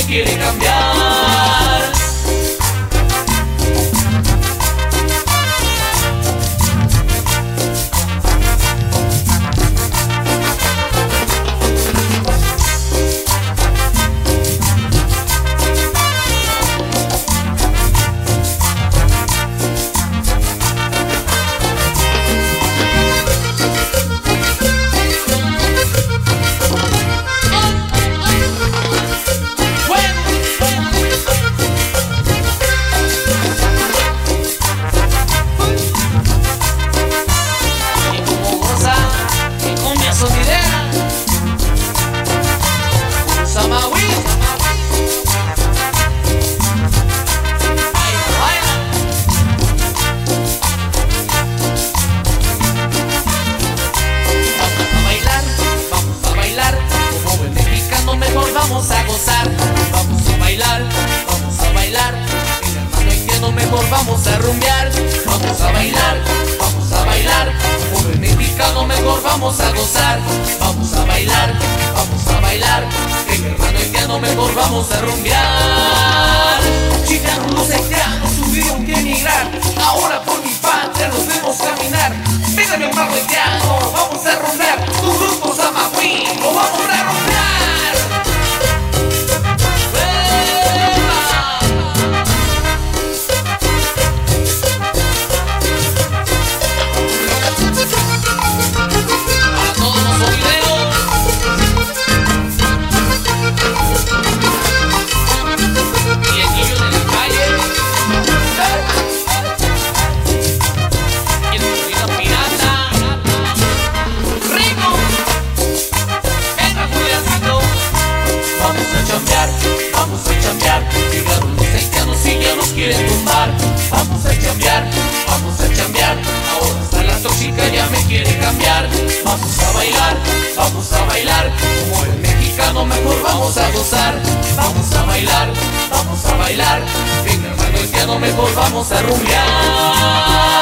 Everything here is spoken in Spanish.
quiere cambiar. Vamos a gozar, vamos a bailar, vamos a bailar. El hermano haitiano mejor vamos a rumbear. Vamos a bailar, vamos a bailar. Como el mexicano mejor vamos a gozar. Vamos a bailar, vamos a bailar. El hermano haitiano mejor vamos a rumbear. Chicanos los haitianos tuvieron que emigrar. Ahora por mi patria nos vemos caminar. Venga mi hermano haitiano, vamos a rumbear. Tu grupo Samagüí, lo vamos a rumbear. Vamos a chambear, llegaron los haitianos y ya nos quieren tumbar. Vamos a chambear, ahora hasta la tóxica ya me quiere cambiar. Vamos a bailar, como el mexicano mejor vamos a gozar. Vamos a bailar, venga hermano haitiano mejor vamos a rumbear.